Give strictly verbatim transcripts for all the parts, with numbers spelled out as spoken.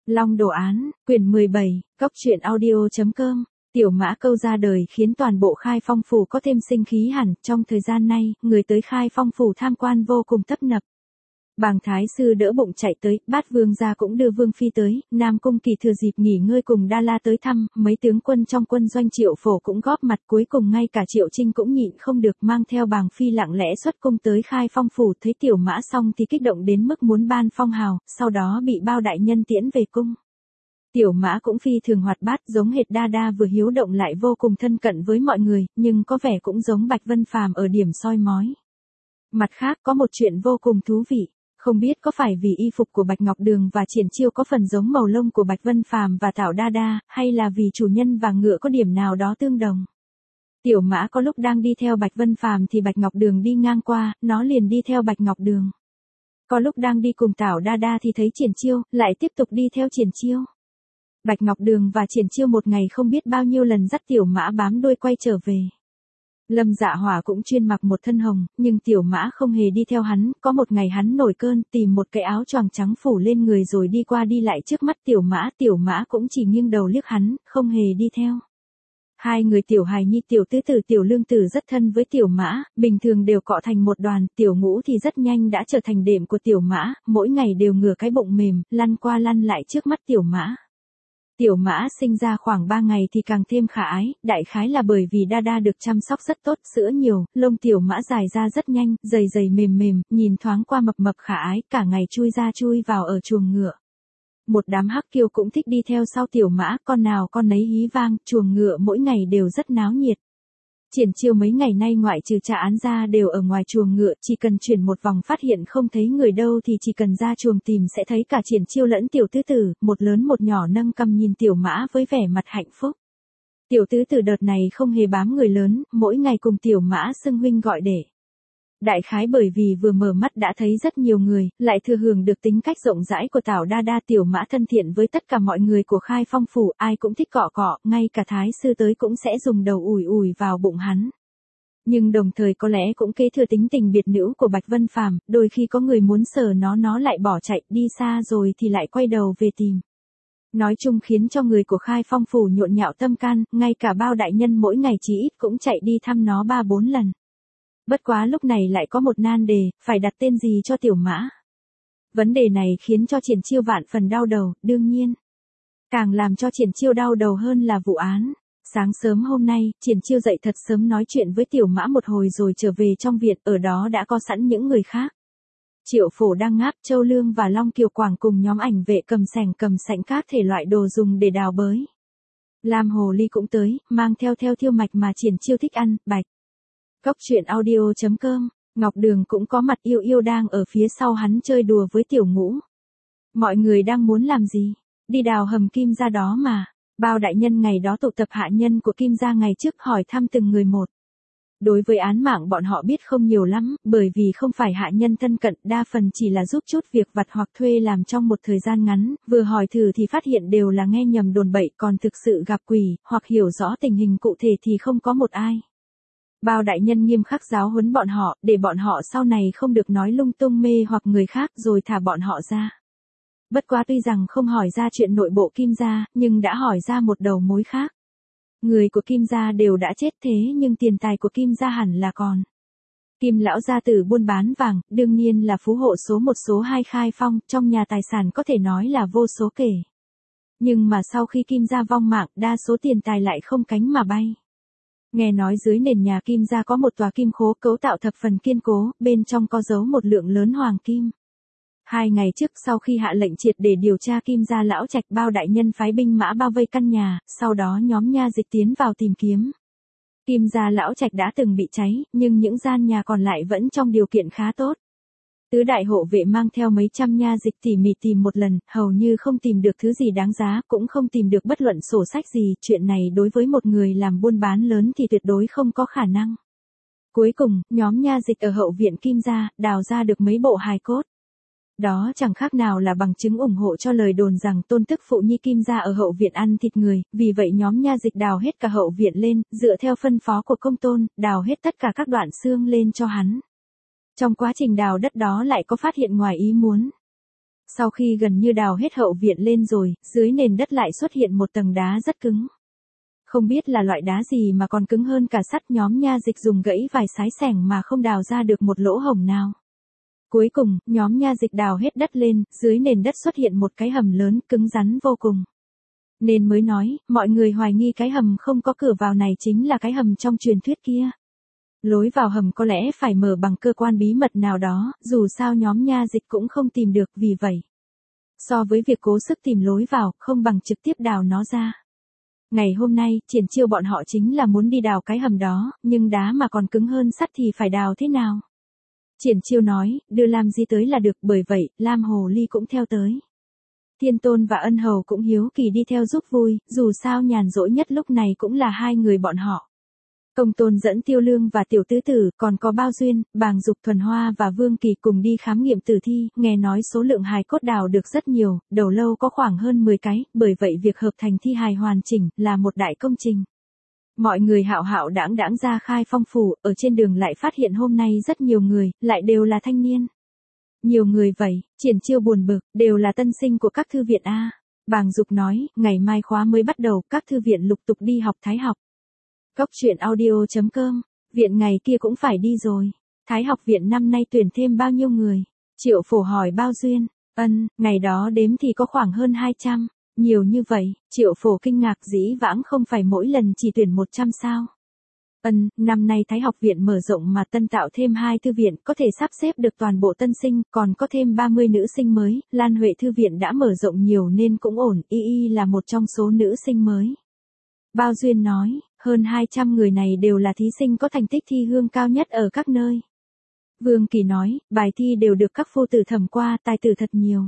Long Đồ Án, quyển mười bảy, góc truyện audio chấm com. Tiểu Mã Câu ra đời khiến toàn bộ Khai Phong phủ có thêm sinh khí hẳn, trong thời gian nay, người tới Khai Phong phủ tham quan vô cùng tấp nập. Bàng thái sư đỡ bụng chạy tới, Bát vương gia cũng đưa vương phi tới, Nam cung Kỳ thừa dịp nghỉ ngơi cùng Đa La tới thăm, mấy tướng quân trong quân doanh Triệu Phổ cũng góp mặt, cuối cùng ngay cả Triệu Trinh cũng nhịn không được mang theo Bàng phi lặng lẽ xuất cung tới Khai Phong phủ, thấy Tiểu Mã xong thì kích động đến mức muốn ban phong hào, sau đó bị bao đại nhân tiễn về cung. Tiểu Mã cũng phi thường hoạt bát, giống hệt Đa Đa vừa hiếu động lại vô cùng thân cận với mọi người, nhưng có vẻ cũng giống Bạch Vân Phàm ở điểm soi mói. Mặt khác có một chuyện vô cùng thú vị. Không biết có phải vì y phục của Bạch Ngọc Đường và Triển Chiêu có phần giống màu lông của Bạch Vân Phàm và Thảo Đa Đa, hay là vì chủ nhân và ngựa có điểm nào đó tương đồng. Tiểu Mã có lúc đang đi theo Bạch Vân Phàm thì Bạch Ngọc Đường đi ngang qua, nó liền đi theo Bạch Ngọc Đường. Có lúc đang đi cùng Thảo Đa Đa thì thấy Triển Chiêu, lại tiếp tục đi theo Triển Chiêu. Bạch Ngọc Đường và Triển Chiêu một ngày không biết bao nhiêu lần dắt Tiểu Mã bám đuôi quay trở về. Lâm Dạ Hỏa cũng chuyên mặc một thân hồng, nhưng Tiểu Mã không hề đi theo hắn, có một ngày hắn nổi cơn, tìm một cái áo choàng trắng phủ lên người rồi đi qua đi lại trước mắt Tiểu Mã, Tiểu Mã cũng chỉ nghiêng đầu liếc hắn, không hề đi theo. Hai người Tiểu Hài Nhi Tiểu Tứ Tử Tiểu Lương Tử rất thân với Tiểu Mã, bình thường đều cọ thành một đoàn, Tiểu Ngũ thì rất nhanh đã trở thành đệm của Tiểu Mã, mỗi ngày đều ngửa cái bụng mềm, lăn qua lăn lại trước mắt Tiểu Mã. Tiểu Mã sinh ra khoảng ba ngày thì càng thêm khả ái, đại khái là bởi vì Đa Đa được chăm sóc rất tốt, sữa nhiều, lông Tiểu Mã dài ra rất nhanh, dày dày mềm mềm, nhìn thoáng qua mập mập khả ái, cả ngày chui ra chui vào ở chuồng ngựa. Một đám hắc kiêu cũng thích đi theo sau Tiểu Mã, con nào con nấy hí vang, chuồng ngựa mỗi ngày đều rất náo nhiệt. Triển Chiêu mấy ngày nay ngoại trừ trả án ra đều ở ngoài chuồng ngựa, chỉ cần chuyển một vòng phát hiện không thấy người đâu thì chỉ cần ra chuồng tìm sẽ thấy cả Triển Chiêu lẫn Tiểu Tứ Tử, một lớn một nhỏ nâng cằm nhìn Tiểu Mã với vẻ mặt hạnh phúc. Tiểu Tứ Tử đợt này không hề bám người lớn, mỗi ngày cùng Tiểu Mã xưng huynh gọi đệ. Đại khái bởi vì vừa mở mắt đã thấy rất nhiều người, lại thừa hưởng được tính cách rộng rãi của Thảo Đa Đa. Tiểu Mã thân thiện với tất cả mọi người của Khai Phong phủ, ai cũng thích cọ cọ, ngay cả thái sư tới cũng sẽ dùng đầu ủi ủi vào bụng hắn. Nhưng đồng thời có lẽ cũng kế thừa tính tình biệt nữ của Bạch Vân Phàm, đôi khi có người muốn sờ nó nó lại bỏ chạy, đi xa rồi thì lại quay đầu về tìm. Nói chung khiến cho người của Khai Phong phủ nhộn nhạo tâm can, ngay cả bao đại nhân mỗi ngày chí ít cũng chạy đi thăm nó ba bốn lần. Bất quá lúc này lại có một nan đề, phải đặt tên gì cho Tiểu Mã. Vấn đề này khiến cho Triển Chiêu vạn phần đau đầu, đương nhiên. Càng làm cho Triển Chiêu đau đầu hơn là vụ án. Sáng sớm hôm nay, Triển Chiêu dậy thật sớm nói chuyện với Tiểu Mã một hồi rồi trở về trong viện, ở đó đã có sẵn những người khác. Triệu Phổ đang ngáp, Châu Lương và Long Kiều Quảng cùng nhóm ảnh vệ cầm sẻng cầm sảnh các thể loại đồ dùng để đào bới. Lam Hồ Ly cũng tới, mang theo theo thiêu mạch mà Triển Chiêu thích ăn, bạch. Góc truyện audio chấm com, Ngọc Đường cũng có mặt, Yêu Yêu đang ở phía sau hắn chơi đùa với Tiểu Ngũ. Mọi người đang muốn làm gì? Đi đào hầm Kim gia đó mà. Bao đại nhân ngày đó tụ tập hạ nhân của Kim gia ngày trước hỏi thăm từng người một. Đối với án mạng bọn họ biết không nhiều lắm, bởi vì không phải hạ nhân thân cận, đa phần chỉ là giúp chút việc vặt hoặc thuê làm trong một thời gian ngắn, vừa hỏi thử thì phát hiện đều là nghe nhầm đồn bậy, còn thực sự gặp quỷ, hoặc hiểu rõ tình hình cụ thể thì không có một ai. Bao đại nhân nghiêm khắc giáo huấn bọn họ, để bọn họ sau này không được nói lung tung mê hoặc người khác rồi thả bọn họ ra. Bất quá tuy rằng không hỏi ra chuyện nội bộ Kim gia, nhưng đã hỏi ra một đầu mối khác. Người của Kim gia đều đã chết thế nhưng tiền tài của Kim gia hẳn là còn. Kim lão gia tử buôn bán vàng, đương nhiên là phú hộ số một số hai Khai Phong, trong nhà tài sản có thể nói là vô số kể. Nhưng mà sau khi Kim gia vong mạng, đa số tiền tài lại không cánh mà bay. Nghe nói dưới nền nhà Kim gia có một tòa kim khố cấu tạo thập phần kiên cố, bên trong có giấu một lượng lớn hoàng kim. Hai ngày trước sau khi hạ lệnh triệt để điều tra Kim gia lão trạch, bao đại nhân phái binh mã bao vây căn nhà, sau đó nhóm nha dịch tiến vào tìm kiếm. Kim gia lão trạch đã từng bị cháy, nhưng những gian nhà còn lại vẫn trong điều kiện khá tốt. Tứ đại hộ vệ mang theo mấy trăm nha dịch tỉ mỉ tìm một lần, hầu như không tìm được thứ gì đáng giá, cũng không tìm được bất luận sổ sách gì, chuyện này đối với một người làm buôn bán lớn thì tuyệt đối không có khả năng. Cuối cùng, nhóm nha dịch ở hậu viện Kim gia, đào ra được mấy bộ hài cốt. Đó chẳng khác nào là bằng chứng ủng hộ cho lời đồn rằng tôn tức phụ nhi Kim gia ở hậu viện ăn thịt người, vì vậy nhóm nha dịch đào hết cả hậu viện lên, dựa theo phân phó của công tôn, đào hết tất cả các đoạn xương lên cho hắn. Trong quá trình đào đất đó lại có phát hiện ngoài ý muốn. Sau khi gần như đào hết hậu viện lên rồi, dưới nền đất lại xuất hiện một tầng đá rất cứng. Không biết là loại đá gì mà còn cứng hơn cả sắt, nhóm nha dịch dùng gãy vài sái sẻng mà không đào ra được một lỗ hổng nào. Cuối cùng, nhóm nha dịch đào hết đất lên, dưới nền đất xuất hiện một cái hầm lớn, cứng rắn vô cùng. Nên mới nói, mọi người hoài nghi cái hầm không có cửa vào này chính là cái hầm trong truyền thuyết kia. Lối vào hầm có lẽ phải mở bằng cơ quan bí mật nào đó, dù sao nhóm nha dịch cũng không tìm được, vì vậy. So với việc cố sức tìm lối vào, không bằng trực tiếp đào nó ra. Ngày hôm nay, Triển Chiêu bọn họ chính là muốn đi đào cái hầm đó, nhưng đá mà còn cứng hơn sắt thì phải đào thế nào? Triển Chiêu nói, đưa Lam Di tới là được, bởi vậy, Lam Hồ Ly cũng theo tới. Thiên Tôn và Ân Hầu cũng hiếu kỳ đi theo giúp vui, dù sao nhàn rỗi nhất lúc này cũng là hai người bọn họ. Công Tôn dẫn Tiêu Lương và Tiểu Tứ Tử, còn có Bao Duyên, Bàng Dục, Thuần Hoa và Vương Kỳ cùng đi khám nghiệm tử thi, nghe nói số lượng hài cốt đào được rất nhiều, đầu lâu có khoảng hơn mười cái, bởi vậy việc hợp thành thi hài hoàn chỉnh là một đại công trình. Mọi người hạo hạo đãng đãng ra Khai Phong phủ, ở trên đường lại phát hiện hôm nay rất nhiều người, lại đều là thanh niên. Nhiều người vậy, Triển Chiêu buồn bực, đều là tân sinh của các thư viện a. Bàng Dục nói, ngày mai khóa mới bắt đầu, các thư viện lục tục đi học Thái học. Cốc truyện audio chấm com, viện ngày kia cũng phải đi rồi. Thái học viện năm nay tuyển thêm bao nhiêu người? Triệu Phổ hỏi Bao Duyên. Ân, ngày đó đếm thì có khoảng hơn hai trăm. Nhiều như vậy, Triệu Phổ kinh ngạc, dĩ vãng không phải mỗi lần chỉ tuyển một trăm sao? Ân, năm nay Thái học viện mở rộng mà tân tạo thêm hai thư viện, có thể sắp xếp được toàn bộ tân sinh, còn có thêm ba mươi nữ sinh mới, Lan Huệ thư viện đã mở rộng nhiều nên cũng ổn, y y là một trong số nữ sinh mới. Bao Duyên nói, hơn hai trăm người này đều là thí sinh có thành tích thi hương cao nhất ở các nơi. Vương Kỳ nói, bài thi đều được các phu tử thẩm qua, tài tử thật nhiều.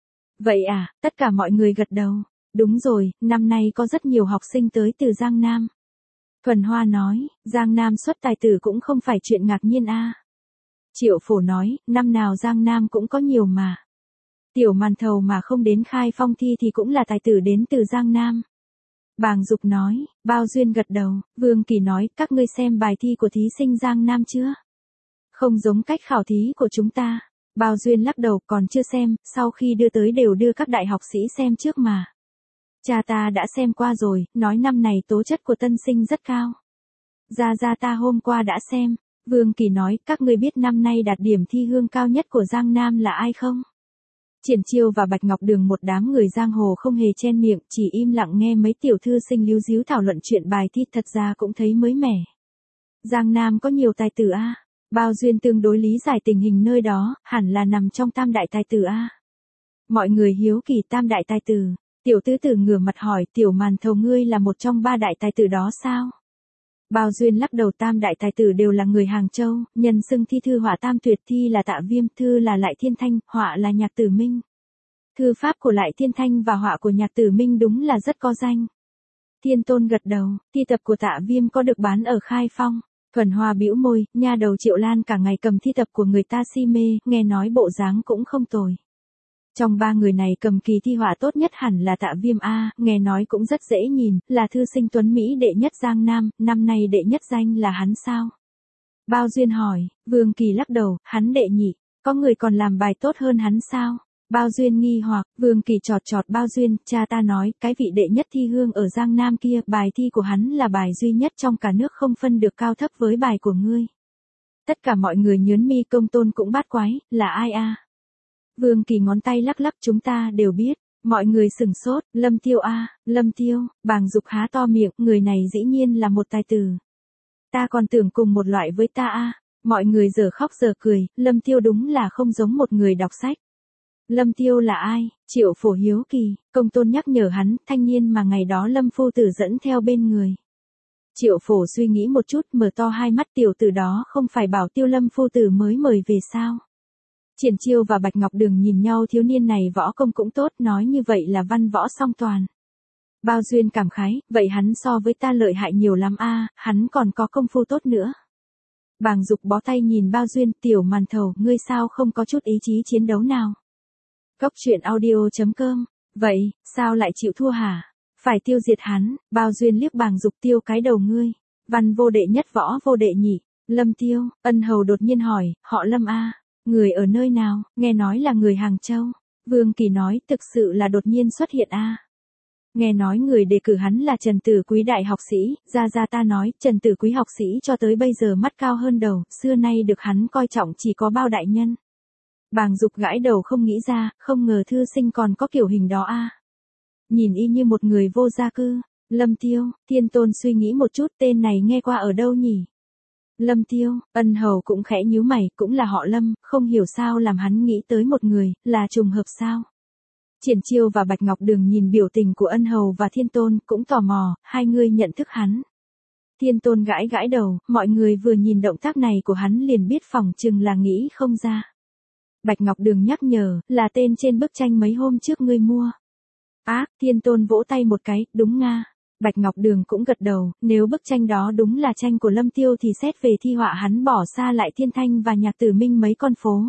Vậy à, tất cả mọi người gật đầu. Đúng rồi, năm nay có rất nhiều học sinh tới từ Giang Nam. Thuần Hoa nói, Giang Nam xuất tài tử cũng không phải chuyện ngạc nhiên a. Triệu Phổ nói, năm nào Giang Nam cũng có nhiều mà. Tiểu Màn Thầu mà không đến Khai Phong thi thì cũng là tài tử đến từ Giang Nam. Bàng Dục nói, Bao Duyên gật đầu, Vương Kỳ nói, các ngươi xem bài thi của thí sinh Giang Nam chưa? Không giống cách khảo thí của chúng ta. Bao Duyên lắc đầu, còn chưa xem, sau khi đưa tới đều đưa các đại học sĩ xem trước mà. Cha ta đã xem qua rồi, nói năm này tố chất của tân sinh rất cao. Gia Gia ta hôm qua đã xem. Vương Kỳ nói, các ngươi biết năm nay đạt điểm thi hương cao nhất của Giang Nam là ai không? Triển Chiêu và Bạch Ngọc Đường, một đám người giang hồ không hề chen miệng, chỉ im lặng nghe mấy tiểu thư sinh líu díu thảo luận chuyện bài thi, thật ra cũng thấy mới mẻ. Giang Nam có nhiều tài tử a. Bao Duyên tương đối lý giải tình hình nơi đó, hẳn là nằm trong tam đại tài tử a. Mọi người hiếu kỳ tam đại tài tử. Tiểu Tứ Tử ngửa mặt hỏi, Tiểu Màn Thầu ngươi là một trong ba đại tài tử đó sao? Bao Duyên lắc đầu, tam đại tài tử đều là người Hàng Châu, nhân xưng thi thư họa tam tuyệt, thi là Tạ Viêm, thư là Lại Thiên Thanh, họa là Nhạc Tử Minh. Thư pháp của Lại Thiên Thanh và họa của Nhạc Tử Minh đúng là rất có danh. Thiên Tôn gật đầu, thi tập của Tạ Viêm có được bán ở Khai Phong. Thuần Hoa bĩu môi, nha đầu Triệu Lan cả ngày cầm thi tập của người ta si mê, nghe nói bộ dáng cũng không tồi. Trong ba người này cầm kỳ thi họa tốt nhất hẳn là Tạ Viêm a, nghe nói cũng rất dễ nhìn, là thư sinh tuấn Mỹ đệ nhất Giang Nam, năm nay đệ nhất danh là hắn sao? Bao Duyên hỏi, Vương Kỳ lắc đầu, hắn đệ nhị, có người còn làm bài tốt hơn hắn sao? Bao Duyên nghi hoặc, Vương Kỳ chọt chọt Bao Duyên, cha ta nói, cái vị đệ nhất thi hương ở Giang Nam kia, bài thi của hắn là bài duy nhất trong cả nước không phân được cao thấp với bài của ngươi. Tất cả mọi người nhớn mi, Công Tôn cũng bát quái, là ai a? Vương Kỳ ngón tay lắc lắc, chúng ta đều biết. Mọi người sừng sốt, Lâm Tiêu a, Lâm Tiêu, Bàng Dục há to miệng, người này dĩ nhiên là một tài tử. Ta còn tưởng cùng một loại với ta a. Mọi người giờ khóc giờ cười, Lâm Tiêu đúng là không giống một người đọc sách. Lâm Tiêu là ai? Triệu Phổ hiếu kỳ, Công Tôn nhắc nhở hắn, thanh niên mà ngày đó Lâm phu tử dẫn theo bên người. Triệu Phổ suy nghĩ một chút, mở to hai mắt, tiểu tử đó không phải bảo Tiêu Lâm phu tử mới mời về sao? Triển Chiêu và Bạch Ngọc Đường nhìn nhau, thiếu niên này võ công cũng tốt, nói như vậy là văn võ song toàn. Bao Duyên cảm khái, vậy hắn so với ta lợi hại nhiều lắm a, hắn còn có công phu tốt nữa. Bàng Dục bó tay nhìn Bao Duyên, Tiểu Màn Thầu, ngươi sao không có chút ý chí chiến đấu nào? Cốc truyện audio chấm com, vậy, sao lại chịu thua hả? Phải tiêu diệt hắn. Bao Duyên liếc Bàng Dục, tiêu cái đầu ngươi. Văn vô đệ nhất, võ vô đệ nhị. Lâm Tiêu. Ân Hầu đột nhiên hỏi, họ Lâm a, người ở nơi nào? Nghe nói là người Hàng Châu. Vương Kỳ nói, thực sự là đột nhiên xuất hiện a. Nghe nói người đề cử hắn là Trần Tử Quý đại học sĩ, ra ra ta nói, Trần Tử Quý học sĩ cho tới bây giờ mắt cao hơn đầu, xưa nay được hắn coi trọng chỉ có Bao đại nhân. Bàng Dục gãi đầu không nghĩ ra, không ngờ thư sinh còn có kiểu hình đó a. Nhìn y như một người vô gia cư. Lâm Tiêu, Thiên Tôn suy nghĩ một chút, tên này nghe qua ở đâu nhỉ? Lâm Tiêu, Ân Hầu cũng khẽ nhíu mày, cũng là họ Lâm, không hiểu sao làm hắn nghĩ tới một người, là trùng hợp sao? Triển Chiêu và Bạch Ngọc Đường nhìn biểu tình của Ân Hầu và Thiên Tôn, cũng tò mò, hai người nhận thức hắn. Thiên Tôn gãi gãi đầu, mọi người vừa nhìn động tác này của hắn liền biết phỏng chừng là nghĩ không ra. Bạch Ngọc Đường nhắc nhở, là tên trên bức tranh mấy hôm trước ngươi mua. Á, Thiên Tôn vỗ tay một cái, đúng nga. Bạch Ngọc Đường cũng gật đầu, nếu bức tranh đó đúng là tranh của Lâm Tiêu thì xét về thi họa hắn bỏ xa lại Thiên Thanh và Nhạc Tử Minh mấy con phố.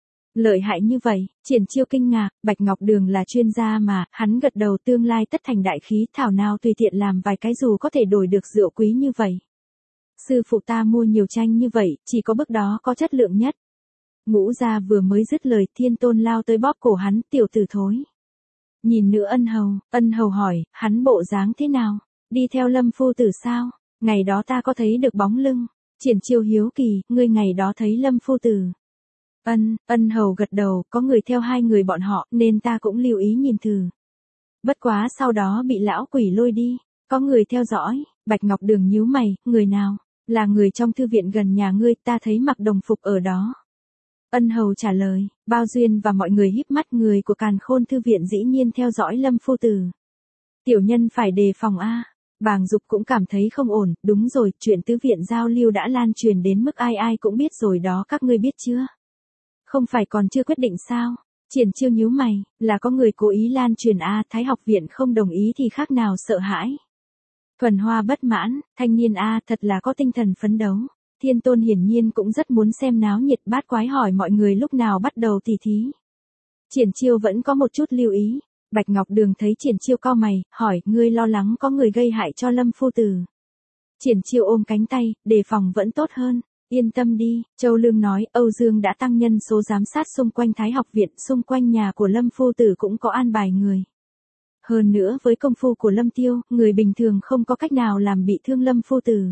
Lợi hại như vậy, Triển Chiêu kinh ngạc, Bạch Ngọc Đường là chuyên gia mà, hắn gật đầu tương lai tất thành đại khí, thảo nào tùy tiện làm vài cái dù có thể đổi được rượu quý như vậy. Sư phụ ta mua nhiều tranh như vậy, chỉ có bức đó có chất lượng nhất. Ngũ gia vừa mới dứt lời, Thiên Tôn lao tới bóp cổ hắn, tiểu tử thối. Nhìn nữa Ân Hầu, Ân Hầu hỏi, hắn bộ dáng thế nào? Đi theo Lâm phu tử sao? Ngày đó ta có thấy được bóng lưng. Triển Chiêu hiếu kỳ, ngươi ngày đó thấy Lâm phu tử. Ân, Ân Hầu gật đầu, có người theo hai người bọn họ, nên ta cũng lưu ý nhìn thử. Bất quá sau đó bị lão quỷ lôi đi, có người theo dõi, Bạch Ngọc Đường nhíu mày, người nào? Là người trong thư viện gần nhà ngươi, ta thấy mặc đồng phục ở đó. Ân Hầu trả lời, Bao Duyên và mọi người híp mắt, người của Càn Khôn thư viện dĩ nhiên theo dõi Lâm phu tử. Tiểu nhân phải đề phòng a. Bàng Dục cũng cảm thấy không ổn, đúng rồi, chuyện tứ viện giao lưu đã lan truyền đến mức ai ai cũng biết rồi đó, các ngươi biết chưa? Không phải còn chưa quyết định sao? Triển Chiêu nhíu mày, là có người cố ý lan truyền a, Thái học viện không đồng ý thì khác nào sợ hãi. Thuần Hoa bất mãn, thanh niên a, thật là có tinh thần phấn đấu. Thiên Tôn hiển nhiên cũng rất muốn xem náo nhiệt, bát quái hỏi mọi người lúc nào bắt đầu tỉ thí. Triển Chiêu vẫn có một chút lưu ý. Bạch Ngọc Đường thấy Triển Chiêu cau mày, hỏi, ngươi lo lắng có người gây hại cho Lâm phu tử. Triển Chiêu ôm cánh tay, đề phòng vẫn tốt hơn. Yên tâm đi, Châu Lương nói, Âu Dương đã tăng nhân số giám sát xung quanh Thái học viện, xung quanh nhà của Lâm phu tử cũng có an bài người. Hơn nữa với công phu của Lâm Tiêu, người bình thường không có cách nào làm bị thương Lâm phu tử.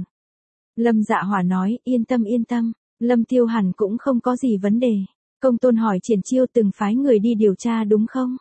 Lâm Dạ Hỏa nói, yên tâm yên tâm, Lâm Tiêu hẳn cũng không có gì vấn đề. Công Tôn hỏi Triển Chiêu từng phái người đi điều tra đúng không?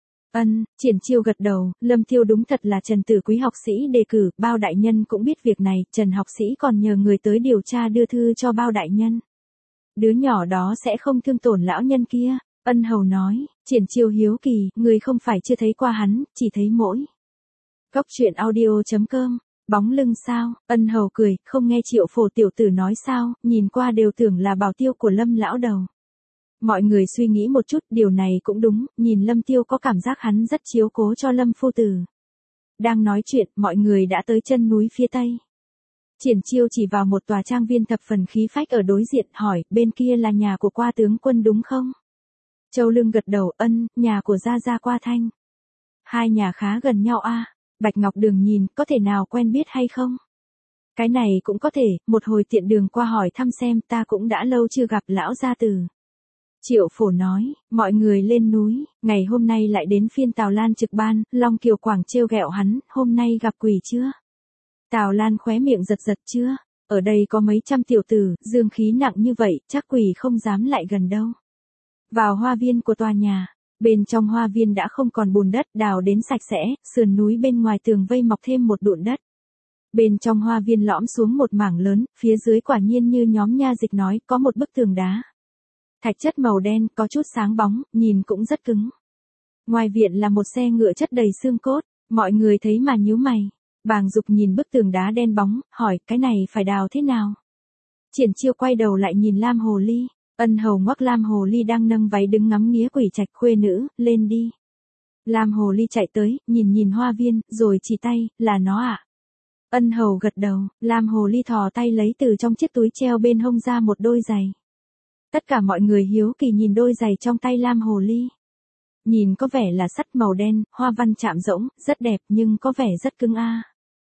Ân, Triển Chiêu gật đầu, Lâm Tiêu đúng thật là Trần Tử Quý học sĩ đề cử, Bao đại nhân cũng biết việc này, Trần học sĩ còn nhờ người tới điều tra đưa thư cho Bao đại nhân. Đứa nhỏ đó sẽ không thương tổn lão nhân kia, Ân Hầu nói, Triển Chiêu hiếu kỳ, người không phải chưa thấy qua hắn, chỉ thấy mỗi. Góc truyện audio chấm com. Bóng lưng sao? Ân Hầu cười, không nghe Triệu Phổ tiểu tử nói sao, nhìn qua đều tưởng là bảo tiêu của Lâm lão đầu. Mọi người suy nghĩ một chút, điều này cũng đúng, nhìn Lâm Tiêu có cảm giác hắn rất chiếu cố cho Lâm phu tử. Đang nói chuyện, mọi người đã tới chân núi phía tây. Triển Chiêu chỉ vào một tòa trang viên thập phần khí phách ở đối diện, hỏi, bên kia là nhà của Qua tướng quân đúng không? Châu Lương gật đầu, ân, nhà của Gia Gia Qua Thanh. Hai nhà khá gần nhau a. Bạch Ngọc Đường nhìn, có thể nào quen biết hay không? Cái này cũng có thể, một hồi tiện đường qua hỏi thăm xem, ta cũng đã lâu chưa gặp lão gia tử. Triệu Phổ nói, mọi người lên núi, ngày hôm nay lại đến phiên Tào Lan trực ban, Long Kiều Quảng trêu ghẹo hắn, hôm nay gặp quỷ chưa? Tào Lan khóe miệng giật giật, chưa? Ở đây có mấy trăm tiểu tử, dương khí nặng như vậy, chắc quỷ không dám lại gần đâu. Vào hoa viên của tòa nhà. Bên trong hoa viên đã không còn bùn đất, đào đến sạch sẽ, sườn núi bên ngoài tường vây mọc thêm một đụn đất. Bên trong hoa viên lõm xuống một mảng lớn, phía dưới quả nhiên như nhóm nha dịch nói, có một bức tường đá. Thạch chất màu đen, có chút sáng bóng, nhìn cũng rất cứng. Ngoài viện là một xe ngựa chất đầy xương cốt, mọi người thấy mà nhíu mày. Bàng Dục nhìn bức tường đá đen bóng, hỏi, cái này phải đào thế nào? Triển Chiêu quay đầu lại nhìn Lam Hồ Ly. Ân Hầu ngoắc Lam Hồ Ly đang nâng váy đứng ngắm nghía Quỷ Trạch khuê nữ, lên đi. Lam Hồ Ly chạy tới, nhìn nhìn hoa viên, rồi chỉ tay, là nó ạ. À? Ân Hầu gật đầu, Lam Hồ Ly thò tay lấy từ trong chiếc túi treo bên hông ra một đôi giày. Tất cả mọi người hiếu kỳ nhìn đôi giày trong tay Lam Hồ Ly. Nhìn có vẻ là sắt màu đen, hoa văn chạm rỗng, rất đẹp nhưng có vẻ rất cứng a.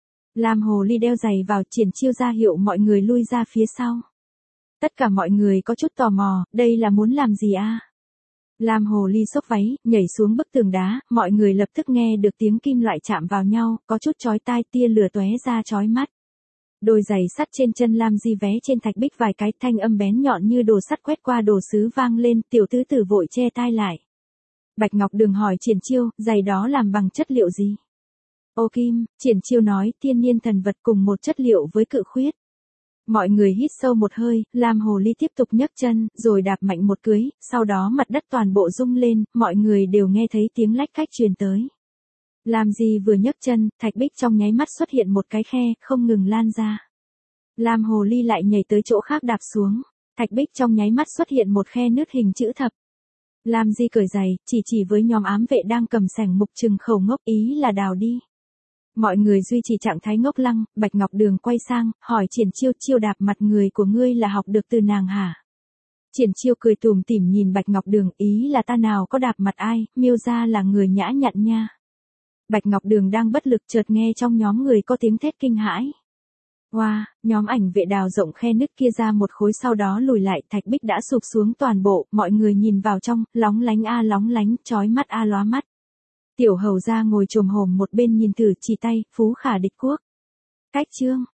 Lam Hồ Ly đeo giày vào, Triển Chiêu ra hiệu mọi người lui ra phía sau. Tất cả mọi người có chút tò mò, đây là muốn làm gì a? Lam hồ ly xốc váy, nhảy xuống bức tường đá, mọi người lập tức nghe được tiếng kim loại chạm vào nhau, có chút chói tai, tia lửa tóe ra chói mắt. Đôi giày sắt trên chân Lam Di vé trên thạch bích vài cái, thanh âm bén nhọn như đồ sắt quét qua đồ sứ vang lên, tiểu tứ tử vội che tai lại. Bạch Ngọc Đường hỏi Triển Chiêu, giày đó làm bằng chất liệu gì? Ô kim, Triển Chiêu nói, thiên niên thần vật cùng một chất liệu với cự khuyết. Mọi người hít sâu một hơi, Lam hồ ly tiếp tục nhấc chân, rồi đạp mạnh một cưới, sau đó mặt đất toàn bộ rung lên, mọi người đều nghe thấy tiếng lách cách truyền tới. Lam Di vừa nhấc chân, thạch bích trong nháy mắt xuất hiện một cái khe, không ngừng lan ra. Lam hồ ly lại nhảy tới chỗ khác đạp xuống, thạch bích trong nháy mắt xuất hiện một khe nứt hình chữ thập. Lam Di cởi giày, chỉ chỉ với nhóm ám vệ đang cầm sẻng mục trừng khẩu ngốc, ý là đào đi. Mọi người duy trì trạng thái ngốc lăng, Bạch Ngọc Đường quay sang, hỏi Triển Chiêu, Chiêu đạp mặt người của ngươi là học được từ nàng hả? Triển Chiêu cười tủm tỉm nhìn Bạch Ngọc Đường, ý là ta nào có đạp mặt ai, miêu ra là người nhã nhặn nha. Bạch Ngọc Đường đang bất lực chợt nghe trong nhóm người có tiếng thét kinh hãi. Wow, nhóm ảnh vệ đào rộng khe nứt kia ra một khối sau đó lùi lại, thạch bích đã sụp xuống toàn bộ, mọi người nhìn vào trong, lóng lánh a lóng lánh, chói mắt a lóa mắt. Tiểu hầu ra ngồi chồm hổm một bên nhìn thử, chỉ tay, phú khả địch quốc. Cách chương.